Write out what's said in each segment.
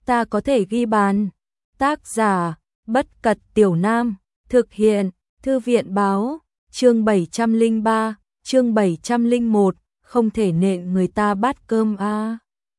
ta có thể ghi bàn. Tác giả, Bất Cật Tiểu Nam, thực hiện, Thư viện báo, chương 703, chương 701, không thể nện người ta bát cơm a.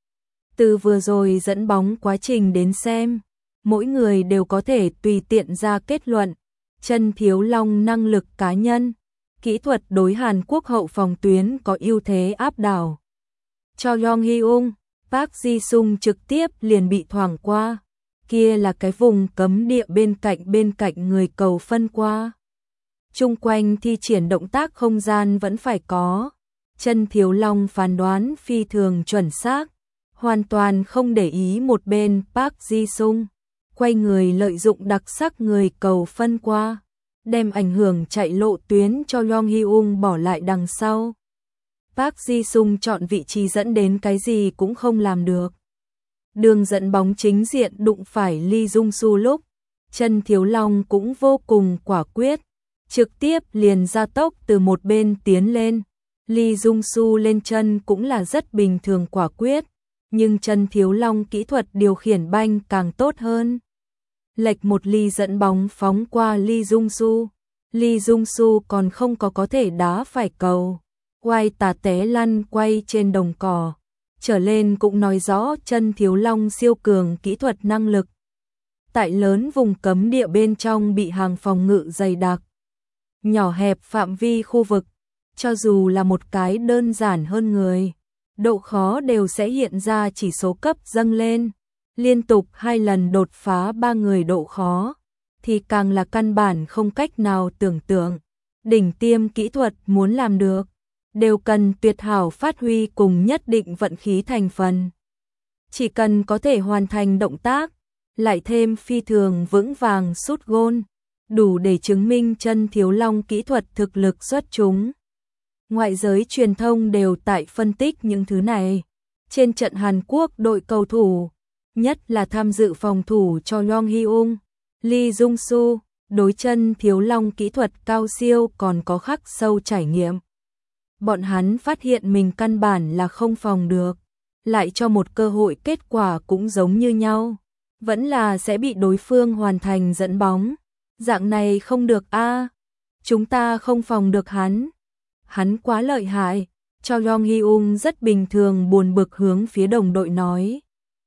Từ vừa rồi dẫn bóng quá trình đến xem, mỗi người đều có thể tùy tiện ra kết luận, Chân Thiếu Long năng lực cá nhân, kỹ thuật đối Hàn Quốc hậu phòng tuyến có ưu thế áp đảo. Cho Yong Hyung, Park Ji Sung trực tiếp liền bị thoảng qua, kia là cái vùng cấm địa bên cạnh người cầu phân qua. Chung quanh thi triển động tác không gian vẫn phải có, Chân Thiếu Long phán đoán phi thường chuẩn xác, hoàn toàn không để ý một bên Park Ji Sung, quay người lợi dụng đặc sắc người cầu phân qua, đem ảnh hưởng chạy lộ tuyến cho Yong Hyung bỏ lại đằng sau. Park Ji Sung chọn vị trí dẫn đến cái gì cũng không làm được. Đường dẫn bóng chính diện đụng phải Lee Jung Soo lúc, Chân Thiếu Long cũng vô cùng quả quyết, trực tiếp liền ra tốc từ một bên tiến lên. Lee Jung Soo lên chân cũng là rất bình thường quả quyết, nhưng Chân Thiếu Long kỹ thuật điều khiển banh càng tốt hơn. Lệch một ly dẫn bóng phóng qua Lee Jung Soo. Lee Jung Soo còn không có thể đá phải cầu, quay tà té lăn quay trên đồng cỏ. Trở lên cũng nói rõ Chân Thiếu Long siêu cường kỹ thuật năng lực. Tại lớn vùng cấm địa bên trong bị hàng phòng ngự dày đặc, nhỏ hẹp phạm vi khu vực, cho dù là một cái đơn giản hơn người, độ khó đều sẽ hiện ra chỉ số cấp dâng lên. Liên tục 2 lần đột phá 3 người độ khó, thì càng là căn bản không cách nào tưởng tượng. Đỉnh tiêm kỹ thuật muốn làm được, đều cần tuyệt hảo phát huy cùng nhất định vận khí thành phần. Chỉ cần có thể hoàn thành động tác, lại thêm phi thường vững vàng sút gôn, đủ để chứng minh Chân Thiếu Long kỹ thuật thực lực xuất chúng. Ngoại giới truyền thông đều tại phân tích những thứ này. Trên trận Hàn Quốc đội cầu thủ, nhất là tham dự phòng thủ cho Yong Hyung, Lee Jung Soo, đối Chân Thiếu Long kỹ thuật cao siêu còn có khắc sâu trải nghiệm. Bọn hắn phát hiện mình căn bản là không phòng được, lại cho một cơ hội kết quả cũng giống như nhau, vẫn là sẽ bị đối phương hoàn thành dẫn bóng. Dạng này không được a, chúng ta không phòng được hắn. Hắn quá lợi hại, cho Yong Hyung rất bình thường buồn bực hướng phía đồng đội nói.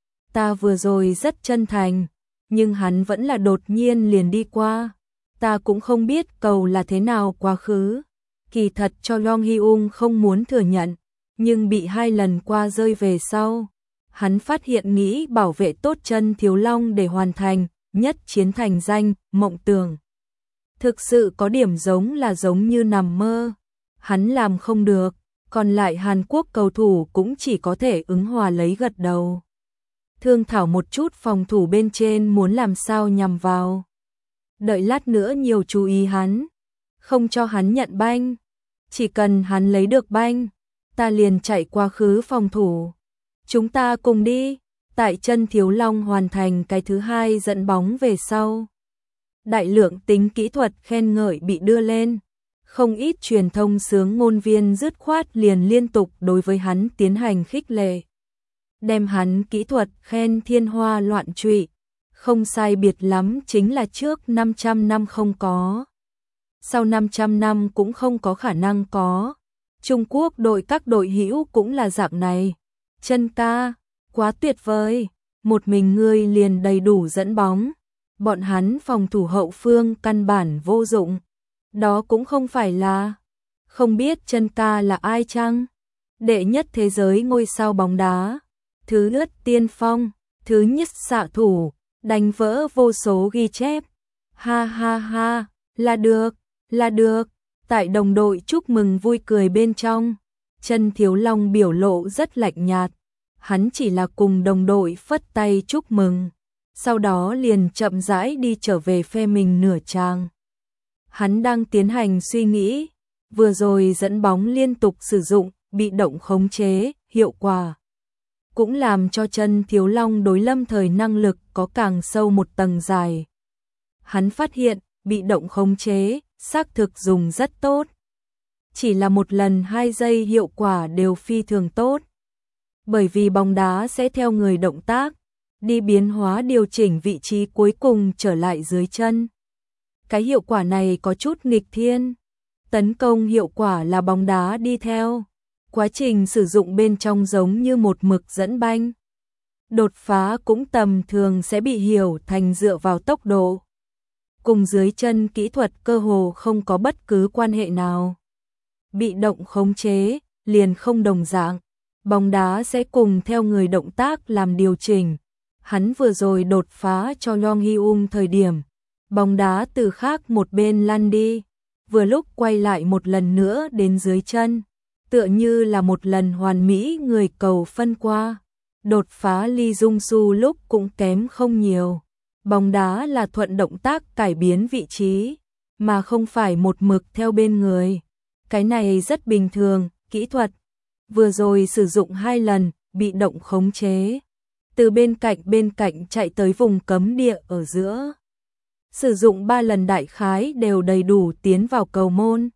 Ta vừa rồi rất chân thành, nhưng hắn vẫn là đột nhiên liền đi qua. Ta cũng không biết cầu là thế nào quá khứ. Kỳ thật cho Yong Hyung không muốn thừa nhận, nhưng bị 2 lần qua rơi về sau. Hắn phát hiện nghĩ bảo vệ tốt Chân Thiếu Long để hoàn thành nhất chiến thành danh, mộng tưởng. Thực sự có điểm giống như nằm mơ. Hắn làm không được, còn lại Hàn Quốc cầu thủ cũng chỉ có thể ứng hòa lấy gật đầu. Thương thảo một chút phòng thủ bên trên muốn làm sao nhằm vào. Đợi lát nữa nhiều chú ý hắn, không cho hắn nhận banh. Chỉ cần hắn lấy được banh, ta liền chạy qua khứ phòng thủ. Chúng ta cùng đi. Tại Chân Thiếu Long hoàn thành cái thứ 2 dẫn bóng về sau, đại lượng tính kỹ thuật khen ngợi bị đưa lên. Không ít truyền thông xướng ngôn viên dứt khoát liền liên tục đối với hắn tiến hành khích lệ. Đem hắn kỹ thuật khen thiên hoa loạn trụy, không sai biệt lắm chính là trước 500 năm không có. Sau 500 năm cũng không có khả năng có. Trung Quốc các đội hữu cũng là dạng này. Chân ca, quá tuyệt vời, một mình ngươi liền đầy đủ dẫn bóng. Bọn hắn phòng thủ hậu phương căn bản vô dụng. Đó cũng không phải là, không biết Chân ca là ai chăng? Đệ nhất thế giới ngôi sao bóng đá, thứ nhất tiên phong, thứ nhất xạ thủ, đánh vỡ vô số ghi chép. Ha ha ha, là được. Tại đồng đội chúc mừng vui cười bên trong, Chân Thiếu Long biểu lộ rất lạnh nhạt. Hắn chỉ là cùng đồng đội phất tay chúc mừng, sau đó liền chậm rãi đi trở về phe mình nửa trang. Hắn đang tiến hành suy nghĩ, vừa rồi dẫn bóng liên tục sử dụng, bị động khống chế, hiệu quả. Cũng làm cho Chân Thiếu Long đối lâm thời năng lực có càng sâu một tầng dài. Hắn phát hiện, bị động khống chế, xác thực dùng rất tốt. Chỉ là 1 lần 2 giây hiệu quả đều phi thường tốt. Bởi vì bóng đá sẽ theo người động tác, đi biến hóa điều chỉnh vị trí cuối cùng trở lại dưới chân. Cái hiệu quả này có chút nghịch thiên. Tấn công hiệu quả là bóng đá đi theo. Quá trình sử dụng bên trong giống như một mực dẫn banh. Đột phá cũng tầm thường sẽ bị hiểu thành dựa vào tốc độ. Cùng dưới chân kỹ thuật cơ hồ không có bất cứ quan hệ nào. Bị động khống chế, liền không đồng dạng. Bóng đá sẽ cùng theo người động tác làm điều chỉnh. Hắn vừa rồi đột phá cho Long Hyun thời điểm. Bóng đá từ khác một bên lăn đi. Vừa lúc quay lại một lần nữa đến dưới chân. Tựa như là một lần hoàn mỹ người cầu phân qua. Đột phá Lee Jung Soo lúc cũng kém không nhiều. Bóng đá là thuận động tác cải biến vị trí, mà không phải một mực theo bên người. Cái này rất bình thường, kỹ thuật. Vừa rồi sử dụng 2 lần, bị động khống chế. Từ bên cạnh chạy tới vùng cấm địa ở giữa. Sử dụng 3 lần đại khái đều đầy đủ tiến vào cầu môn.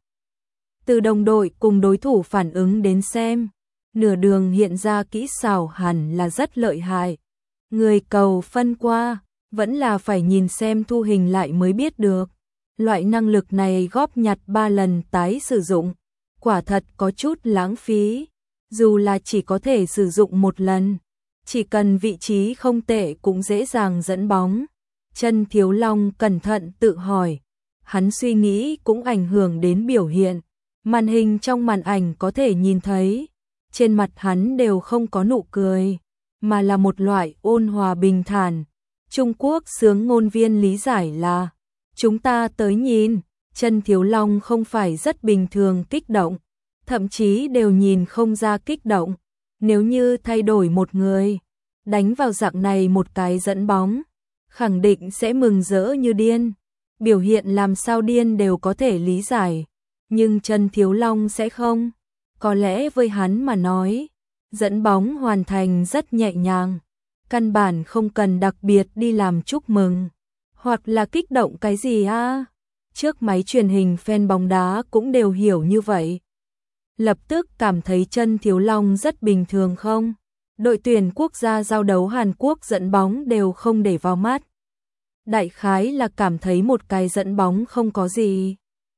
Từ đồng đội cùng đối thủ phản ứng đến xem, nửa đường hiện ra kỹ xảo hẳn là rất lợi hại. Người cầu phân qua, vẫn là phải nhìn xem thu hình lại mới biết được. Loại năng lực này góp nhặt 3 lần tái sử dụng, quả thật có chút lãng phí. Dù là chỉ có thể sử dụng 1 lần, chỉ cần vị trí không tệ cũng dễ dàng dẫn bóng. Chân Thiếu Long cẩn thận tự hỏi, hắn suy nghĩ cũng ảnh hưởng đến biểu hiện. Màn hình trong màn ảnh có thể nhìn thấy, trên mặt hắn đều không có nụ cười, mà là một loại ôn hòa bình thản. Trung Quốc sướng ngôn viên lý giải là, chúng ta tới nhìn, Chân Thiếu Long không phải rất bình thường kích động, thậm chí đều nhìn không ra kích động. Nếu như thay đổi một người, đánh vào dạng này một cái dẫn bóng, khẳng định sẽ mừng rỡ như điên. Biểu hiện làm sao điên đều có thể lý giải, nhưng Chân Thiếu Long sẽ không. Có lẽ với hắn mà nói, dẫn bóng hoàn thành rất nhẹ nhàng, căn bản không cần đặc biệt đi làm chúc mừng, hoặc là kích động cái gì a. Trước máy truyền hình fan bóng đá cũng đều hiểu như vậy. Lập tức cảm thấy Chân Thiếu Long rất bình thường không? Đội tuyển quốc gia giao đấu Hàn Quốc dẫn bóng đều không để vào mắt. Đại khái là cảm thấy một cái dẫn bóng không có gì.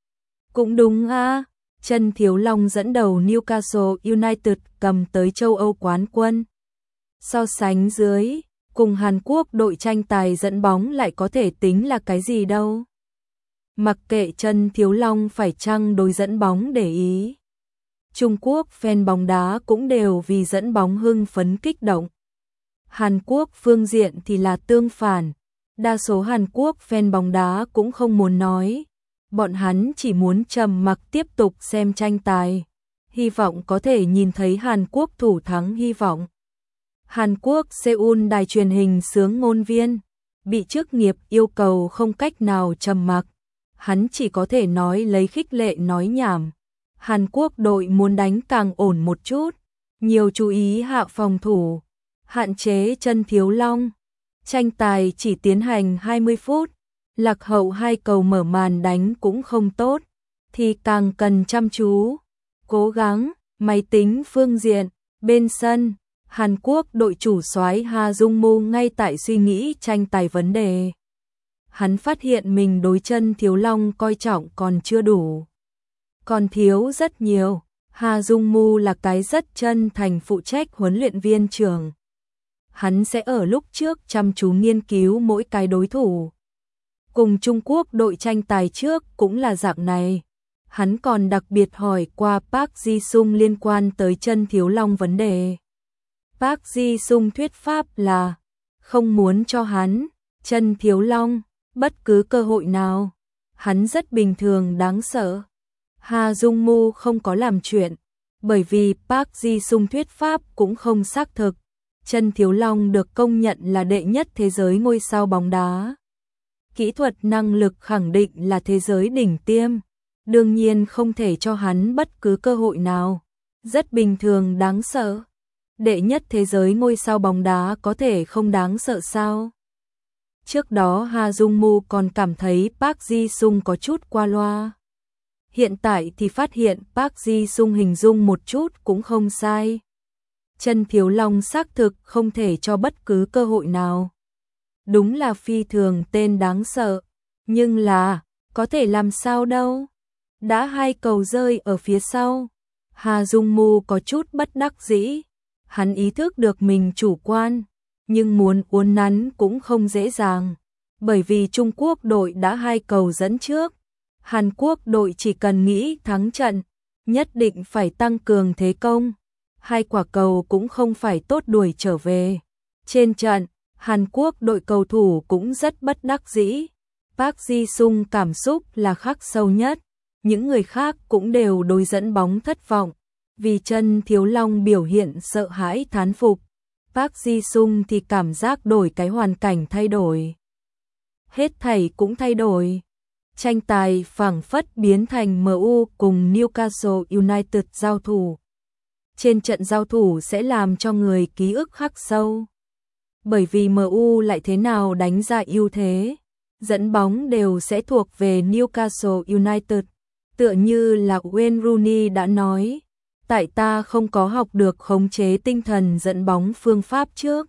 Cũng đúng a. Chân Thiếu Long dẫn đầu Newcastle United cầm tới châu Âu quán quân. So sánh dưới, cùng Hàn Quốc đội tranh tài dẫn bóng lại có thể tính là cái gì đâu. Mặc kệ Chân Thiếu Long phải chăng đối dẫn bóng để ý. Trung Quốc fan bóng đá cũng đều vì dẫn bóng hưng phấn kích động. Hàn Quốc phương diện thì là tương phản. Đa số Hàn Quốc fan bóng đá cũng không muốn nói. Bọn hắn chỉ muốn trầm mặc tiếp tục xem tranh tài. Hy vọng có thể nhìn thấy Hàn Quốc thủ thắng hy vọng. Hàn Quốc Seoul đài truyền hình sướng ngôn viên. Bị chức nghiệp yêu cầu không cách nào trầm mặc. Hắn chỉ có thể nói lấy khích lệ nói nhảm. Hàn Quốc đội muốn đánh càng ổn một chút. Nhiều chú ý hạ phòng thủ. Hạn chế Chân Thiếu Long. Tranh tài chỉ tiến hành 20 phút. Lạc hậu 2 cầu mở màn đánh cũng không tốt. Thì càng cần chăm chú. Cố gắng. Máy tính phương diện. Bên sân. Hàn Quốc đội chủ soái Ha Jung Moo ngay tại suy nghĩ tranh tài vấn đề. Hắn phát hiện mình đối Chân Thiếu Long coi trọng còn chưa đủ. Còn thiếu rất nhiều. Ha Jung Moo là cái rất chân thành phụ trách huấn luyện viên trưởng. Hắn sẽ ở lúc trước chăm chú nghiên cứu mỗi cái đối thủ. Cùng Trung Quốc đội tranh tài trước cũng là dạng này. Hắn còn đặc biệt hỏi qua Park Ji-sung liên quan tới Chân Thiếu Long vấn đề. Park Ji-sung thuyết pháp là không muốn cho hắn, Chân Thiếu Long, bất cứ cơ hội nào. Hắn rất bình thường đáng sợ. Ha Jung Moo không có làm chuyện, bởi vì Park Ji-sung thuyết pháp cũng không xác thực. Chân Thiếu Long được công nhận là đệ nhất thế giới ngôi sao bóng đá. Kỹ thuật năng lực khẳng định là thế giới đỉnh tiêm, đương nhiên không thể cho hắn bất cứ cơ hội nào. Rất bình thường đáng sợ. Đệ nhất thế giới ngôi sao bóng đá có thể không đáng sợ sao? Trước đó Ha Jung Moo còn cảm thấy Park Ji-sung có chút qua loa. Hiện tại thì phát hiện Park Ji-sung hình dung một chút cũng không sai. Chân Thiếu Long xác thực không thể cho bất cứ cơ hội nào. Đúng là phi thường tên đáng sợ, nhưng là, có thể làm sao đâu. Đã 2 cầu rơi ở phía sau, Hà Dung Mu có chút bất đắc dĩ. Hắn ý thức được mình chủ quan, nhưng muốn uốn nắn cũng không dễ dàng. Bởi vì Trung Quốc đội đã 2 cầu dẫn trước. Hàn Quốc đội chỉ cần nghĩ thắng trận, nhất định phải tăng cường thế công. 2 quả cầu cũng không phải tốt đuổi trở về. Trên trận, Hàn Quốc đội cầu thủ cũng rất bất đắc dĩ. Park Ji-sung cảm xúc là khắc sâu nhất. Những người khác cũng đều đối dẫn bóng thất vọng. Vì Chân Thiếu Long biểu hiện sợ hãi thán phục. Park Ji-sung thì cảm giác đổi cái hoàn cảnh thay đổi. Hết thảy cũng thay đổi. Tranh tài phảng phất biến thành MU cùng Newcastle United giao thủ. Trên trận giao thủ sẽ làm cho người ký ức khắc sâu. Bởi vì MU lại thế nào đánh ra ưu thế, dẫn bóng đều sẽ thuộc về Newcastle United. Tựa như là Wayne Rooney đã nói, tại ta không có học được khống chế tinh thần dẫn bóng phương pháp trước.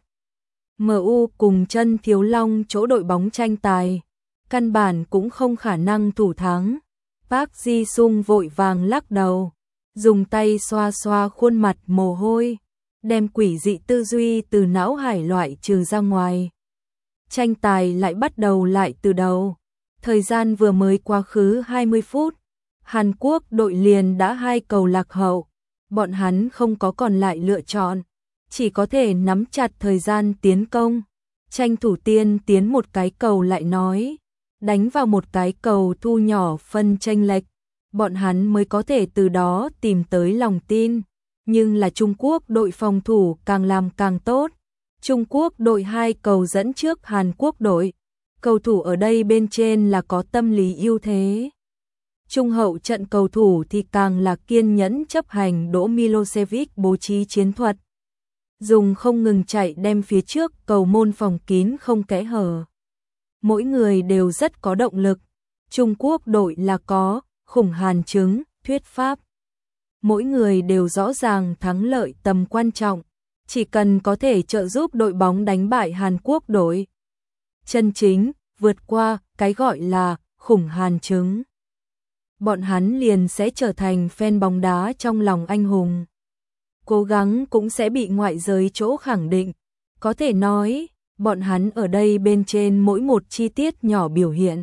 MU cùng Chân Thiếu Long chỗ đội bóng tranh tài, căn bản cũng không khả năng thủ thắng. Park Ji-sung vội vàng lắc đầu, dùng tay xoa xoa khuôn mặt mồ hôi, đem quỷ dị tư duy từ não hải loại trừ ra ngoài. Tranh tài lại bắt đầu lại từ đầu. Thời gian vừa mới quá khứ 20 phút, Hàn Quốc đội liền đã 2 cầu lạc hậu. Bọn hắn không có còn lại lựa chọn, chỉ có thể nắm chặt thời gian tiến công. Tranh thủ tiên tiến một cái cầu lại nói, đánh vào một cái cầu thu nhỏ phân chênh lệch, bọn hắn mới có thể từ đó tìm tới lòng tin. Nhưng là Trung Quốc đội phòng thủ càng làm càng tốt. Trung Quốc đội 2 cầu dẫn trước Hàn Quốc đội. Cầu thủ ở đây bên trên là có tâm lý ưu thế. Trung hậu trận cầu thủ thì càng là kiên nhẫn chấp hành Đỗ Milosevic bố trí chiến thuật. Dùng không ngừng chạy đem phía trước cầu môn phòng kín không kẽ hở. Mỗi người đều rất có động lực. Trung Quốc đội là có khủng hàn chứng, thuyết pháp. Mỗi người đều rõ ràng thắng lợi tầm quan trọng, chỉ cần có thể trợ giúp đội bóng đánh bại Hàn Quốc đội. Chân chính, vượt qua cái gọi là khủng hàn chứng. Bọn hắn liền sẽ trở thành fan bóng đá trong lòng anh hùng. Cố gắng cũng sẽ bị ngoại giới chỗ khẳng định. Có thể nói, bọn hắn ở đây bên trên mỗi một chi tiết nhỏ biểu hiện.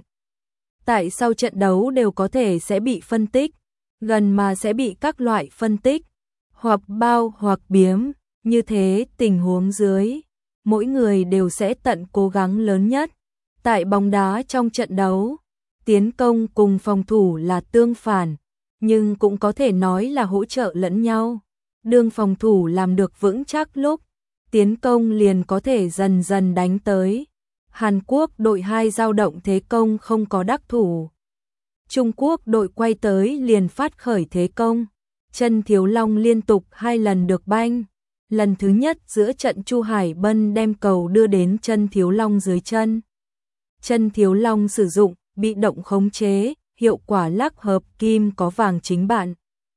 Tại sau trận đấu đều có thể sẽ bị phân tích, gần mà sẽ bị các loại phân tích, hoặc bao hoặc biếm, như thế tình huống dưới, mỗi người đều sẽ tận cố gắng lớn nhất. Tại bóng đá trong trận đấu, tiến công cùng phòng thủ là tương phản, nhưng cũng có thể nói là hỗ trợ lẫn nhau. Đương phòng thủ làm được vững chắc lúc, tiến công liền có thể dần dần đánh tới. Hàn Quốc đội 2 dao động thế công không có đắc thủ. Trung Quốc đội quay tới liền phát khởi thế công. Chân Thiếu Long liên tục 2 lần được banh. Lần thứ nhất giữa trận Chu Hải Bân đem cầu đưa đến Chân Thiếu Long dưới chân. Chân Thiếu Long sử dụng bị động khống chế, hiệu quả lắc hợp kim có vàng chính bạn.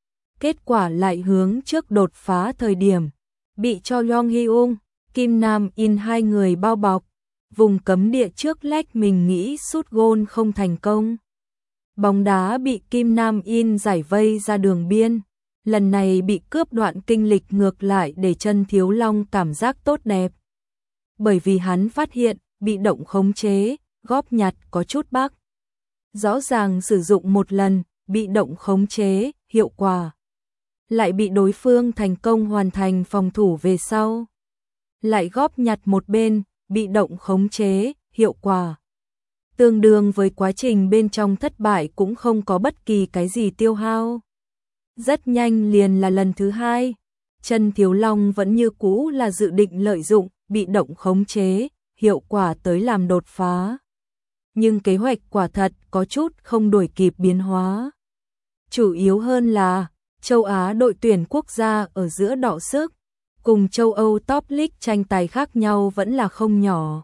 Kết quả lại hướng trước đột phá thời điểm, bị cho Yong Hyung, Kim Nam In 2 người bao bọc. Vùng cấm địa trước lách mình nghĩ sút gôn không thành công. Bóng đá bị Kim Nam In giải vây ra đường biên. Lần này bị cướp đoạn kinh lịch ngược lại để Chân Thiếu Long cảm giác tốt đẹp. Bởi vì hắn phát hiện, bị động khống chế, góp nhặt có chút bắc. Rõ ràng sử dụng một lần, bị động khống chế, hiệu quả. Lại bị đối phương thành công hoàn thành phòng thủ về sau. Lại góp nhặt một bên, bị động khống chế, hiệu quả. Tương đương với quá trình bên trong thất bại cũng không có bất kỳ cái gì tiêu hao. Rất nhanh liền là lần thứ 2. Chân Thiếu Long vẫn như cũ là dự định lợi dụng, bị động khống chế, hiệu quả tới làm đột phá. Nhưng kế hoạch quả thật có chút không đuổi kịp biến hóa. Chủ yếu hơn là, châu Á đội tuyển quốc gia ở giữa đọ sức, cùng châu Âu Top League tranh tài khác nhau vẫn là không nhỏ.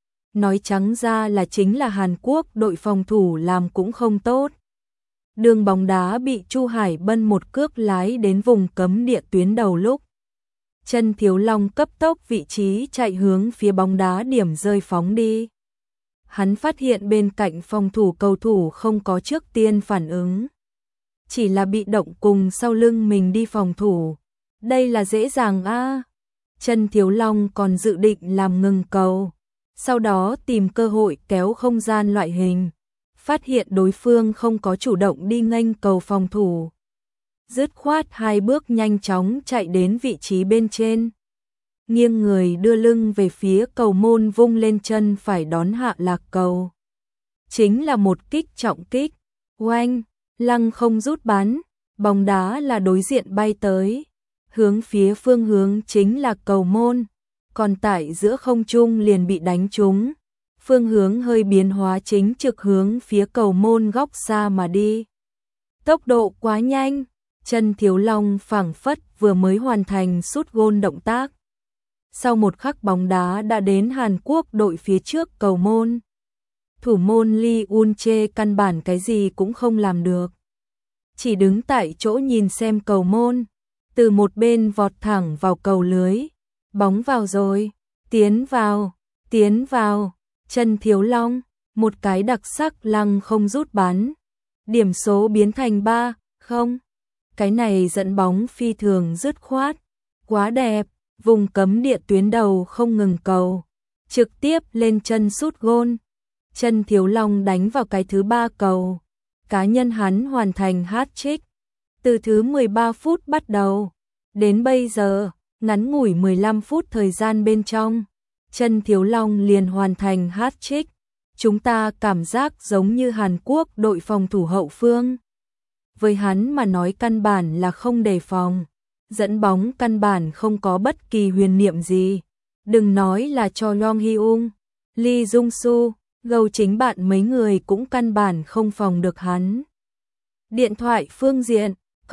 Nói trắng ra là chính là Hàn Quốc đội phòng thủ làm cũng không tốt. Đường bóng đá bị Chu Hải Bân một cước lái đến vùng cấm địa tuyến đầu lúc. Chân Thiếu Long cấp tốc vị trí chạy hướng phía bóng đá điểm rơi phóng đi. Hắn phát hiện bên cạnh phòng thủ cầu thủ không có trước tiên phản ứng, chỉ là bị động cùng sau lưng mình đi phòng thủ. Đây là dễ dàng a. Chân Thiếu Long còn dự định làm ngừng cầu, sau đó tìm cơ hội kéo không gian loại hình, phát hiện đối phương không có chủ động đi nghênh cầu phòng thủ. Dứt khoát 2 bước nhanh chóng chạy đến vị trí bên trên, nghiêng người đưa lưng về phía cầu môn vung lên chân phải đón hạ lạc cầu. Chính là một kích trọng kích, oanh, lăng không rút bắn, bóng đá là đối diện bay tới, hướng phía phương hướng chính là cầu môn, còn tại giữa không trung liền bị đánh trúng, phương hướng hơi biến hóa chính trực hướng phía cầu môn góc xa mà đi. Tốc độ quá nhanh, Chân Thiếu Long phảng phất vừa mới hoàn thành sút gôn động tác. Sau một khắc bóng đá đã đến Hàn Quốc đội phía trước cầu môn. Thủ môn Lee Un-che căn bản cái gì cũng không làm được, chỉ đứng tại chỗ nhìn xem cầu môn, từ một bên vọt thẳng vào cầu lưới. Bóng vào rồi, tiến vào, tiến vào. Chân Thiếu Long, một cái đặc sắc lăng không rút bắn, điểm số biến thành 3-0. Cái này dẫn bóng phi thường dứt khoát, quá đẹp, vùng cấm địa tuyến đầu không ngừng cầu, trực tiếp lên chân sút gôn. Chân Thiếu Long đánh vào cái thứ 3 cầu, cá nhân hắn hoàn thành hat-trick. Từ thứ 13 phút bắt đầu, đến bây giờ, ngắn ngủi 15 phút thời gian bên trong, Chân Thiếu Long liền hoàn thành hat-trick. Chúng ta cảm giác giống như Hàn Quốc đội phòng thủ hậu phương. Với hắn mà nói căn bản là không đề phòng, dẫn bóng căn bản không có bất kỳ huyền niệm gì. Đừng nói là cho Long Hyung, Lee Jung Su, gầu chính bạn mấy người cũng căn bản không phòng được hắn. Điện thoại phương diện,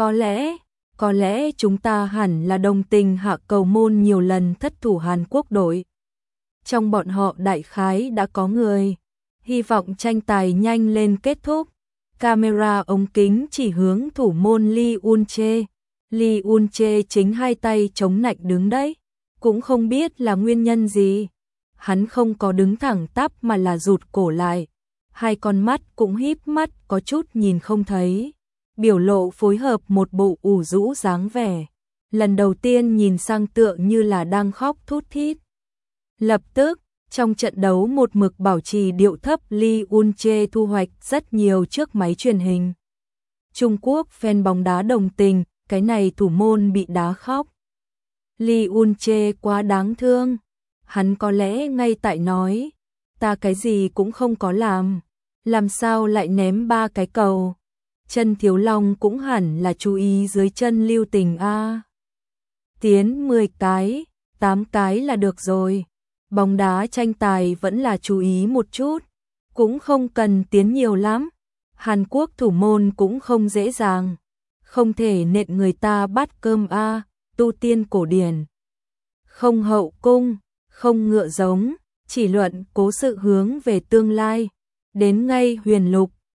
có lẽ chúng ta hẳn là đồng tình hạ cầu môn nhiều lần thất thủ Hàn Quốc đội. Trong bọn họ đại khái đã có người hy vọng tranh tài nhanh lên kết thúc. Camera ống kính chỉ hướng thủ môn Lee Un-che. Lee Un-che chính hai tay chống nạnh đứng đấy, cũng không biết là nguyên nhân gì. Hắn không có đứng thẳng tắp mà là rụt cổ lại, hai con mắt cũng híp mắt có chút nhìn không thấy, biểu lộ phối hợp một bộ ủ rũ dáng vẻ. Lần đầu tiên nhìn sang tựa như là đang khóc thút thít. Lập tức, trong trận đấu một mực bảo trì điệu thấp Lee Un-che thu hoạch rất nhiều chiếc máy truyền hình. Trung Quốc fan bóng đá đồng tình, cái này thủ môn bị đá khóc. Lee Un-che quá đáng thương. Hắn có lẽ ngay tại nói, ta cái gì cũng không có làm sao lại ném 3 cái cầu. Chân Thiếu Long cũng hẳn là chú ý dưới chân lưu tình a. Tiến 10 cái, 8 cái là được rồi. Bóng đá tranh tài vẫn là chú ý một chút, cũng không cần tiến nhiều lắm. Hàn Quốc thủ môn cũng không dễ dàng, không thể nện người ta bát cơm a, tu tiên cổ điển. Không hậu cung, không ngựa giống, chỉ luận cố sự hướng về tương lai. Đến ngay huyền lục,